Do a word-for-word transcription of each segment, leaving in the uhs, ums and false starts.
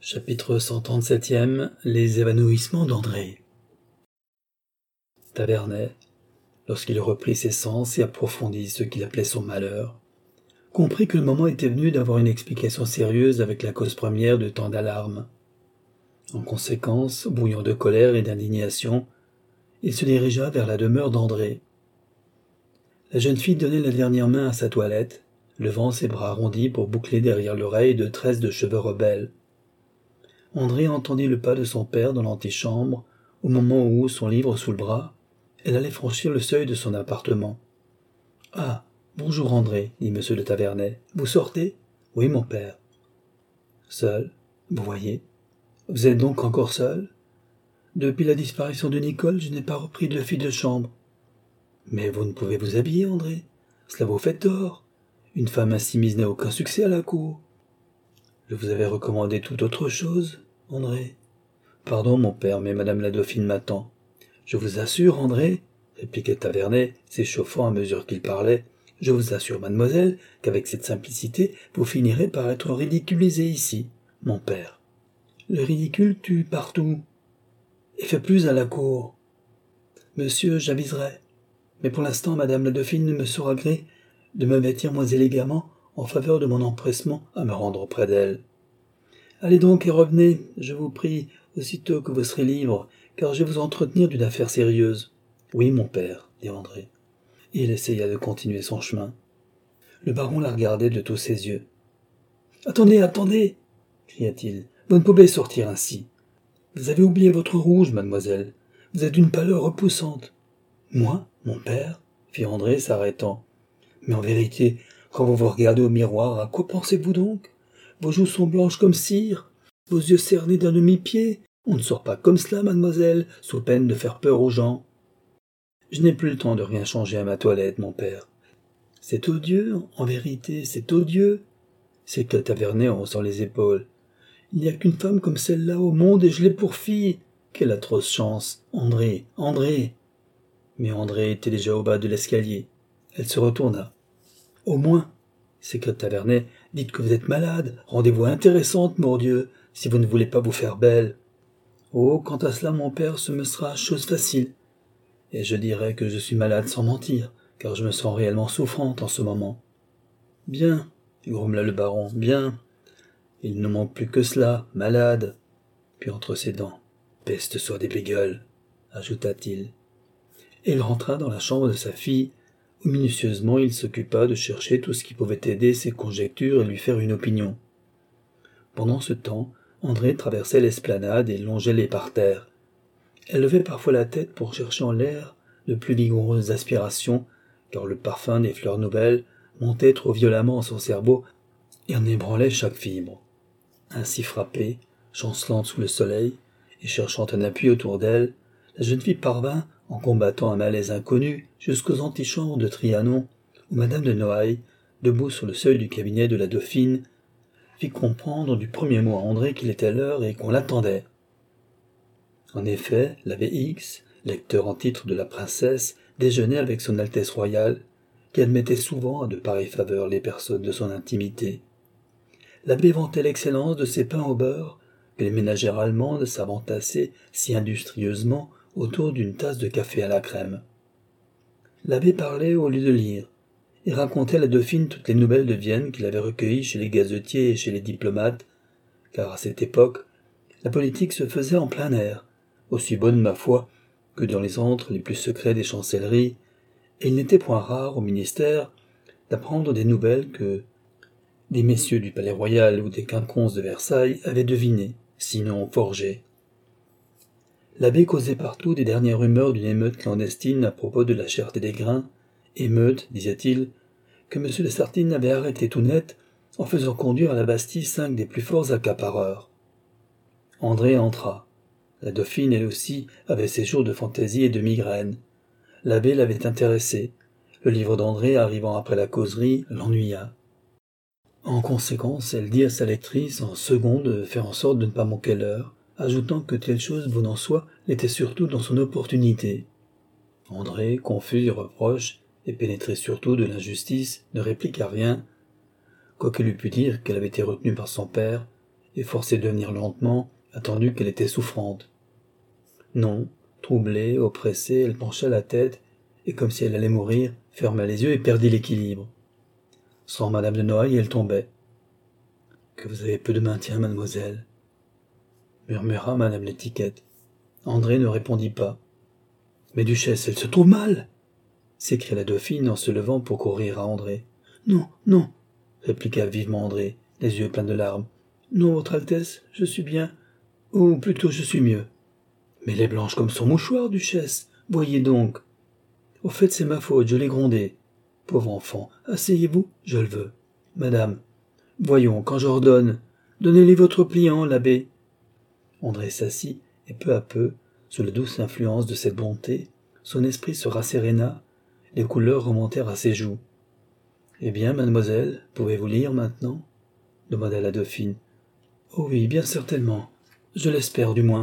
Chapitre cent trente-septième. Les évanouissements d'André. Tavernet, lorsqu'il reprit ses sens et approfondit ce qu'il appelait son malheur, comprit que le moment était venu d'avoir une explication sérieuse avec la cause première de tant d'alarmes. En conséquence, bouillant de colère et d'indignation, il se dirigea vers la demeure d'André. La jeune fille donnait la dernière main à sa toilette, levant ses bras arrondis pour boucler derrière l'oreille de tresses de cheveux rebelles. André entendit le pas de son père dans l'antichambre, au moment où, son livre sous le bras, elle allait franchir le seuil de son appartement. « Ah, bonjour André, dit monsieur de Tavernet. Vous sortez ? Oui, mon père. Seul, vous voyez. Vous êtes donc encore seul ? Depuis la disparition de Nicole, je n'ai pas repris de fille de chambre. Mais vous ne pouvez vous habiller, André. Cela vous fait tort. Une femme ainsi mise n'a aucun succès à la cour. Je vous avais recommandé toute autre chose, André. Pardon, mon père, mais madame la dauphine m'attend. Je vous assure, André, répliquait Tavernet, s'échauffant à mesure qu'il parlait, je vous assure, mademoiselle, qu'avec cette simplicité, vous finirez par être ridiculisé ici, mon père. Le ridicule tue partout, et fait plus à la cour. Monsieur, j'aviserai. Mais pour l'instant, madame la dauphine ne me saura gré de me vêtir moins élégamment en faveur de mon empressement à me rendre auprès d'elle. Allez donc et revenez, je vous prie, aussitôt que vous serez libre, car je vais vous entretenir d'une affaire sérieuse. Oui, mon père, dit André. Et il essaya de continuer son chemin. Le baron la regardait de tous ses yeux. Attendez, attendez, cria-t-il, vous ne pouvez sortir ainsi. Vous avez oublié votre rouge, mademoiselle. Vous êtes d'une pâleur repoussante. Moi, mon père, fit André, s'arrêtant. Mais en vérité, quand vous vous regardez au miroir, à quoi pensez-vous donc ? Vos joues sont blanches comme cire, vos yeux cernés d'un demi-pied. On ne sort pas comme cela, mademoiselle, sous peine de faire peur aux gens. Je n'ai plus le temps de rien changer à ma toilette, mon père. C'est odieux, en vérité, c'est odieux, s'écria Tavernet en haussant les épaules. Il n'y a qu'une femme comme celle-là au monde et je l'ai pour fille. Quelle atroce chance, André, André. Mais André était déjà au bas de l'escalier. Elle se retourna. Au moins, s'écria Tavernet, dites que vous êtes malade, rendez-vous intéressante, mordieu, si vous ne voulez pas vous faire belle. Oh, quant à cela, mon père, ce me sera chose facile. Et je dirai que je suis malade sans mentir, car je me sens réellement souffrante en ce moment. Bien, grommela le baron, bien. Il ne manque plus que cela, malade. Puis entre ses dents, peste soit des bégueules, ajouta-t-il. Et il rentra dans la chambre de sa fille, où minutieusement il s'occupa de chercher tout ce qui pouvait aider ses conjectures et lui faire une opinion. Pendant ce temps, André traversait l'esplanade et longeait les parterres. Elle levait parfois la tête pour chercher en l'air de plus vigoureuses aspirations, car le parfum des fleurs nouvelles montait trop violemment à son cerveau et en ébranlait chaque fibre. Ainsi frappée, chancelante sous le soleil, et cherchant un appui autour d'elle, la jeune fille parvint, en combattant un malaise inconnu, jusqu'aux antichambres de Trianon, où madame de Noailles, debout sur le seuil du cabinet de la dauphine, fit comprendre du premier mot à André qu'il était l'heure et qu'on l'attendait. En effet, l'abbé X, lecteur en titre de la princesse, déjeunait avec son Altesse royale, qui admettait souvent à de pareilles faveurs les personnes de son intimité. L'abbé vantait l'excellence de ses pains au beurre, que les ménagères allemandes savent tasser si industrieusement autour d'une tasse de café à la crème. L'abbé parlait au lieu de lire, et racontait à la dauphine toutes les nouvelles de Vienne qu'il avait recueillies chez les gazetiers et chez les diplomates, car à cette époque, la politique se faisait en plein air, aussi bonne, ma foi, que dans les antres les plus secrets des chancelleries, et il n'était point rare au ministère d'apprendre des nouvelles que des messieurs du Palais Royal ou des quinconces de Versailles avaient devinées, sinon forgées. L'abbé causait partout des dernières rumeurs d'une émeute clandestine à propos de la cherté des grains, émeute, disait-il, que M de Sartine avait arrêté tout net en faisant conduire à la Bastille cinq des plus forts accapareurs. André entra. La dauphine, elle aussi, avait ses jours de fantaisie et de migraine. L'abbé l'avait intéressée. Le livre d'André, arrivant après la causerie, l'ennuya. En conséquence, elle dit à sa lectrice en seconde de faire en sorte de ne pas manquer l'heure, ajoutant que telle chose venant soi l'était surtout dans son opportunité. André, confus du reproche, et pénétré surtout de l'injustice, ne répliqua rien, quoiqu'il eût pu dire qu'elle avait été retenue par son père, et forcé de venir lentement, attendu qu'elle était souffrante. Non, troublée, oppressée, elle pencha la tête, et comme si elle allait mourir, ferma les yeux et perdit l'équilibre. Sans madame de Noailles, elle tombait. « Que vous avez peu de maintien, mademoiselle » murmura madame l'étiquette. André ne répondit pas. « Mais duchesse, elle se trouve mal » s'écria la dauphine en se levant pour courir à André. « Non, non » répliqua vivement André, les yeux pleins de larmes. « Non, votre Altesse, je suis bien, ou plutôt je suis mieux. »« Mais elle est blanche comme son mouchoir, duchesse, voyez donc. »« Au fait, c'est ma faute, je l'ai grondée. Pauvre enfant, asseyez-vous, je le veux. Madame, voyons, quand j'ordonne, donnez-lui votre pliant, l'abbé. » André s'assit, et peu à peu, sous la douce influence de cette bonté, son esprit se rasséréna, les couleurs remontèrent à ses joues. « Eh bien, mademoiselle, pouvez-vous lire maintenant » demanda la dauphine. « Oh oui, bien certainement, je l'espère du moins. »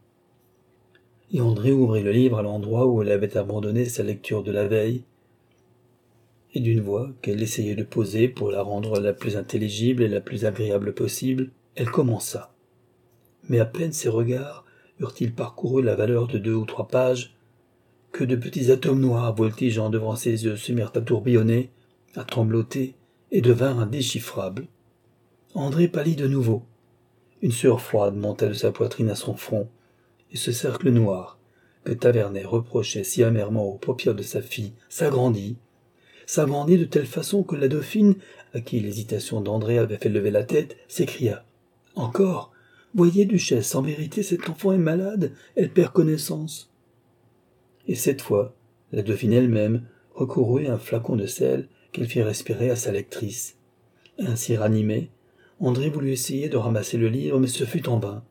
Et André ouvrit le livre à l'endroit où elle avait abandonné sa lecture de la veille, et d'une voix qu'elle essayait de poser pour la rendre la plus intelligible et la plus agréable possible, elle commença. Mais à peine ses regards eurent-ils parcouru la valeur de deux ou trois pages, que de petits atomes noirs voltigeant devant ses yeux se mirent à tourbillonner, à trembloter, et devinrent indéchiffrables. André pâlit de nouveau. Une sueur froide monta de sa poitrine à son front, et ce cercle noir, que Tavernet reprochait si amèrement aux paupières de sa fille, s'agrandit, s'agrandit de telle façon que la dauphine, à qui l'hésitation d'André avait fait lever la tête, s'écria. « Encore ? Voyez, duchesse, en vérité, cet enfant est malade, elle perd connaissance. » Et cette fois, la dauphine elle-même recourut à un flacon de sel qu'elle fit respirer à sa lectrice. Ainsi ranimé, André voulut essayer de ramasser le livre, mais ce fut en vain.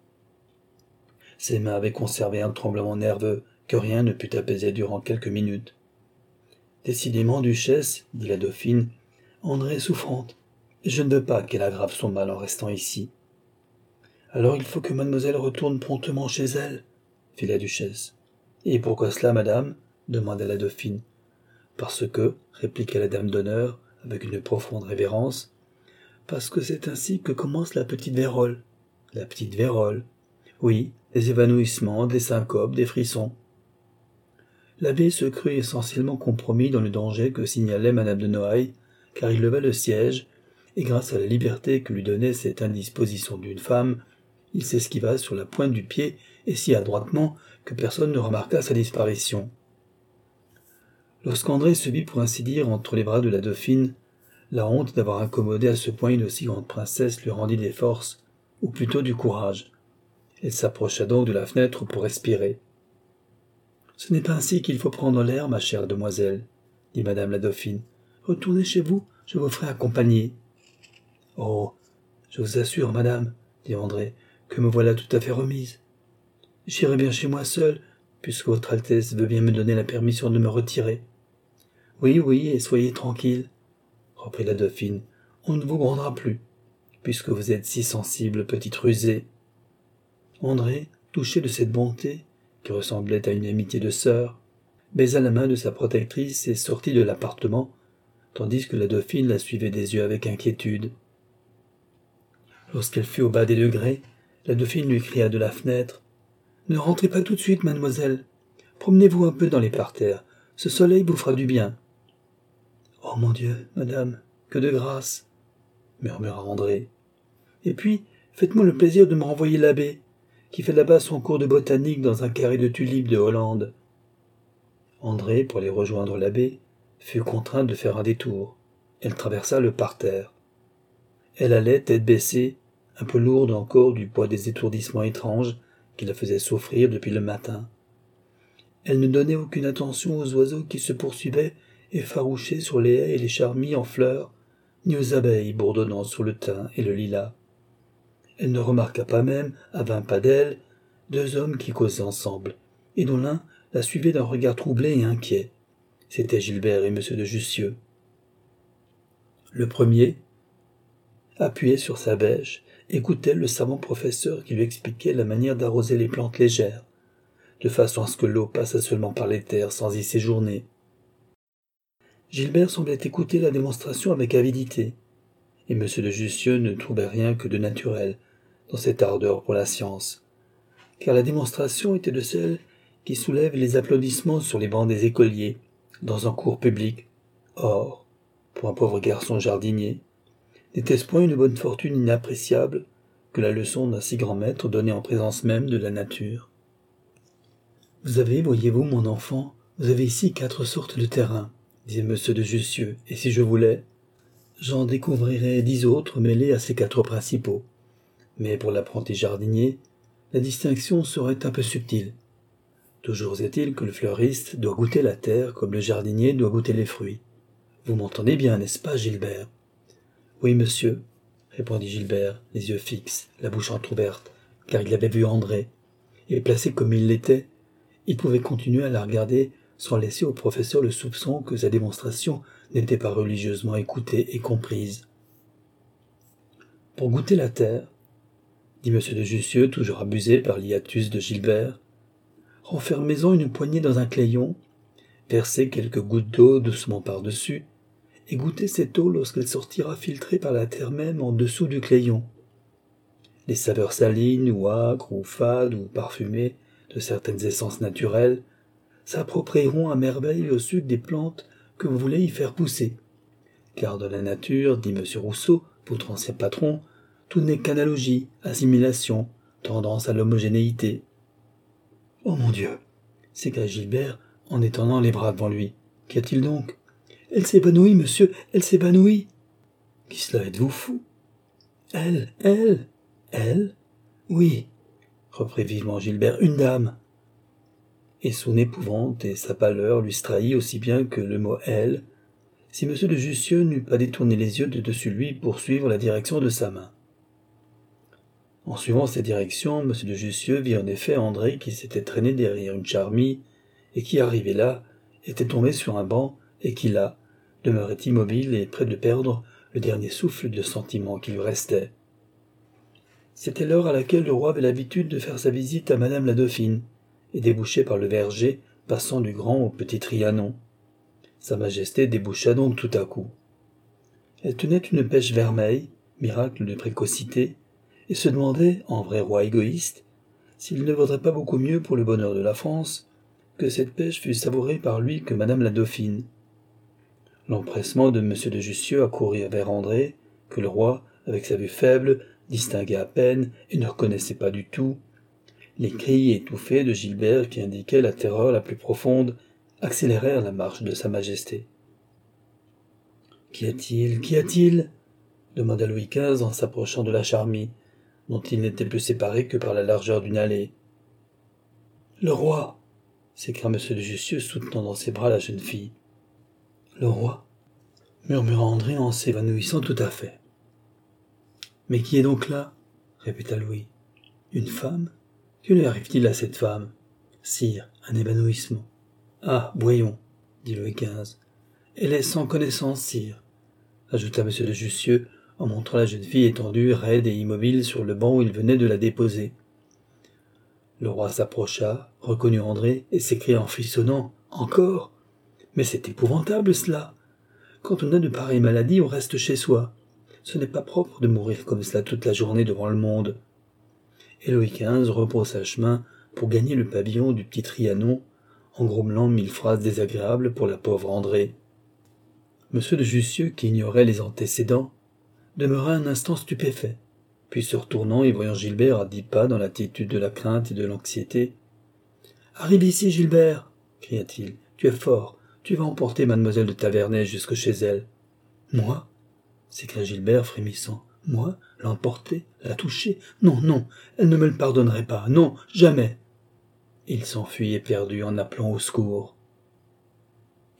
Ses mains avaient conservé un tremblement nerveux que rien ne put apaiser durant quelques minutes. « Décidément, duchesse, dit la dauphine, André est souffrante, et je ne veux pas qu'elle aggrave son mal en restant ici. »« Alors il faut que mademoiselle retourne promptement chez elle, » fit la duchesse. « Et pourquoi cela, madame » demanda la dauphine. « Parce que, répliqua la dame d'honneur, avec une profonde révérence, parce que c'est ainsi que commence la petite vérole. »« La petite vérole. Oui, des évanouissements, des syncopes, des frissons. » L'abbé se crut essentiellement compromis dans le danger que signalait madame de Noailles, car il leva le siège, et grâce à la liberté que lui donnait cette indisposition d'une femme, il s'esquiva sur la pointe du pied et si adroitement que personne ne remarqua sa disparition. Lorsqu'André se vit pour ainsi dire entre les bras de la dauphine, la honte d'avoir incommodé à ce point une aussi grande princesse lui rendit des forces, ou plutôt du courage. Elle s'approcha donc de la fenêtre pour respirer. « Ce n'est pas ainsi qu'il faut prendre l'air, ma chère demoiselle, » dit madame la dauphine. « Retournez chez vous, je vous ferai accompagner. »« Oh, je vous assure, madame, » dit André, « que me voilà tout à fait remise. J'irai bien chez moi seul, puisque votre Altesse veut bien me donner la permission de me retirer. »« Oui, oui, et soyez tranquille, » reprit la dauphine, « on ne vous grondera plus, puisque vous êtes si sensible, petite rusée. » André, touché de cette bonté, qui ressemblait à une amitié de sœur, baisa la main de sa protectrice et sortit de l'appartement, tandis que la dauphine la suivait des yeux avec inquiétude. Lorsqu'elle fut au bas des degrés, la dauphine lui cria de la fenêtre. « Ne rentrez pas tout de suite, mademoiselle. Promenez-vous un peu dans les parterres. Ce soleil vous fera du bien. »« Oh mon Dieu, madame, que de grâce !» murmura André. « Et puis, faites-moi le plaisir de me renvoyer l'abbé, qui fait là-bas son cours de botanique dans un carré de tulipes de Hollande. » André, pour aller rejoindre l'abbé, fut contraint de faire un détour. Elle traversa le parterre. Elle allait, tête baissée, un peu lourde encore du poids des étourdissements étranges qui la faisaient souffrir depuis le matin. Elle ne donnait aucune attention aux oiseaux qui se poursuivaient effarouchés sur les haies et les charmilles en fleurs, ni aux abeilles bourdonnant sur le thym et le lilas. Elle ne remarqua pas même, à vingt pas d'elle, deux hommes qui causaient ensemble, et dont l'un la suivait d'un regard troublé et inquiet. C'étaient Gilbert et M. de Jussieu. Le premier, appuyé sur sa bêche, écoutait le savant professeur qui lui expliquait la manière d'arroser les plantes légères, de façon à ce que l'eau passe seulement par les terres sans y séjourner. Gilbert semblait écouter la démonstration avec avidité, et M. de Jussieu ne trouvait rien que de naturel, dans cette ardeur pour la science, car la démonstration était de celles qui soulèvent les applaudissements sur les bancs des écoliers, dans un cours public. Or, pour un pauvre garçon jardinier, n'était-ce point une bonne fortune inappréciable que la leçon d'un si grand maître donnée en présence même de la nature? Vous avez, voyez-vous, mon enfant, vous avez ici quatre sortes de terrains, disait monsieur de Jussieu, et si je voulais, j'en découvrirais dix autres mêlés à ces quatre principaux. Mais pour l'apprenti jardinier, la distinction serait un peu subtile. Toujours est-il que le fleuriste doit goûter la terre comme le jardinier doit goûter les fruits. Vous m'entendez bien, n'est-ce pas, Gilbert? Oui, monsieur, répondit Gilbert, les yeux fixes, la bouche entr'ouverte, car il avait vu André, et placé comme il l'était, il pouvait continuer à la regarder sans laisser au professeur le soupçon que sa démonstration n'était pas religieusement écoutée et comprise. Pour goûter la terre, dit monsieur de Jussieu, toujours abusé par l'hiatus de Gilbert, renfermez-en une poignée dans un clayon, versez quelques gouttes d'eau doucement par-dessus, et goûtez cette eau lorsqu'elle sortira filtrée par la terre même en dessous du clayon. Les saveurs salines ou âcres ou fades ou parfumées de certaines essences naturelles s'approprieront à merveille au sucre des plantes que vous voulez y faire pousser. Car dans la nature, dit M. Rousseau, votre ancien patron, tout n'est qu'analogie, assimilation, tendance à l'homogénéité. « Oh mon Dieu !» s'écria Gilbert en étendant les bras devant lui. « Qu'y a-t-il donc ?»« Elle s'évanouit, monsieur, elle s'évanouit !»« Qui cela, êtes-vous fou ?»« Elle, elle, elle ?»« Oui, » reprit vivement Gilbert, « une dame. » Et son épouvante et sa pâleur lui trahit aussi bien que le mot « elle », si M. de Jussieu n'eût pas détourné les yeux de dessus lui pour suivre la direction de sa main. En suivant cette direction, M. de Jussieu vit en effet André qui s'était traîné derrière une charmille et qui, arrivé là, était tombé sur un banc et qui là, demeurait immobile et près de perdre le dernier souffle de sentiment qui lui restait. C'était l'heure à laquelle le roi avait l'habitude de faire sa visite à madame la dauphine, et débouchait par le verger, passant du grand au petit Trianon. Sa majesté déboucha donc tout à coup. Elle tenait une pêche vermeille, miracle de précocité, et se demandait, en vrai roi égoïste, s'il ne vaudrait pas beaucoup mieux pour le bonheur de la France que cette pêche fût savourée par lui que madame la dauphine. L'empressement de M. de Jussieu à courir vers André, que le roi, avec sa vue faible, distinguait à peine et ne reconnaissait pas du tout, les cris étouffés de Gilbert qui indiquaient la terreur la plus profonde accélérèrent la marche de sa majesté. « Qu'y a-t-il ? Qu'y a-t-il » demanda Louis quinze en s'approchant de la charmille, dont il n'était plus séparé que par la largeur d'une allée. « Le roi !» s'écria M. de Jussieu, soutenant dans ses bras la jeune fille. « Le roi !» murmura André en s'évanouissant tout à fait. « Mais qui est donc là ?» répéta Louis. « Une femme ? Que lui arrive-t-il à cette femme ? Sire, un évanouissement. »« Ah, voyons, » dit Louis quinze. « Elle est sans connaissance, sire, » ajouta M. de Jussieu en montrant la jeune fille étendue, raide et immobile sur le banc où il venait de la déposer. Le roi s'approcha, reconnut André et s'écria en frissonnant. « Encore ? Mais c'est épouvantable cela ! Quand on a de pareilles maladies, on reste chez soi. Ce n'est pas propre de mourir comme cela toute la journée devant le monde. » Et Louis quinze rebroussa chemin pour gagner le pavillon du petit Trianon, en grommelant mille phrases désagréables pour la pauvre André. M. de Jussieu, qui ignorait les antécédents, demeura un instant stupéfait, puis se retournant et voyant Gilbert à dix pas dans l'attitude de la crainte et de l'anxiété. « Arrive ici, Gilbert !» cria-t-il. « Tu es fort, tu vas emporter mademoiselle de Tavernay jusque chez elle. »« Moi ?» s'écria Gilbert frémissant. « Moi ? L'emporter ? La toucher ? Non, non, elle ne me le pardonnerait pas, non, jamais !» Il s'enfuit éperdu en appelant au secours.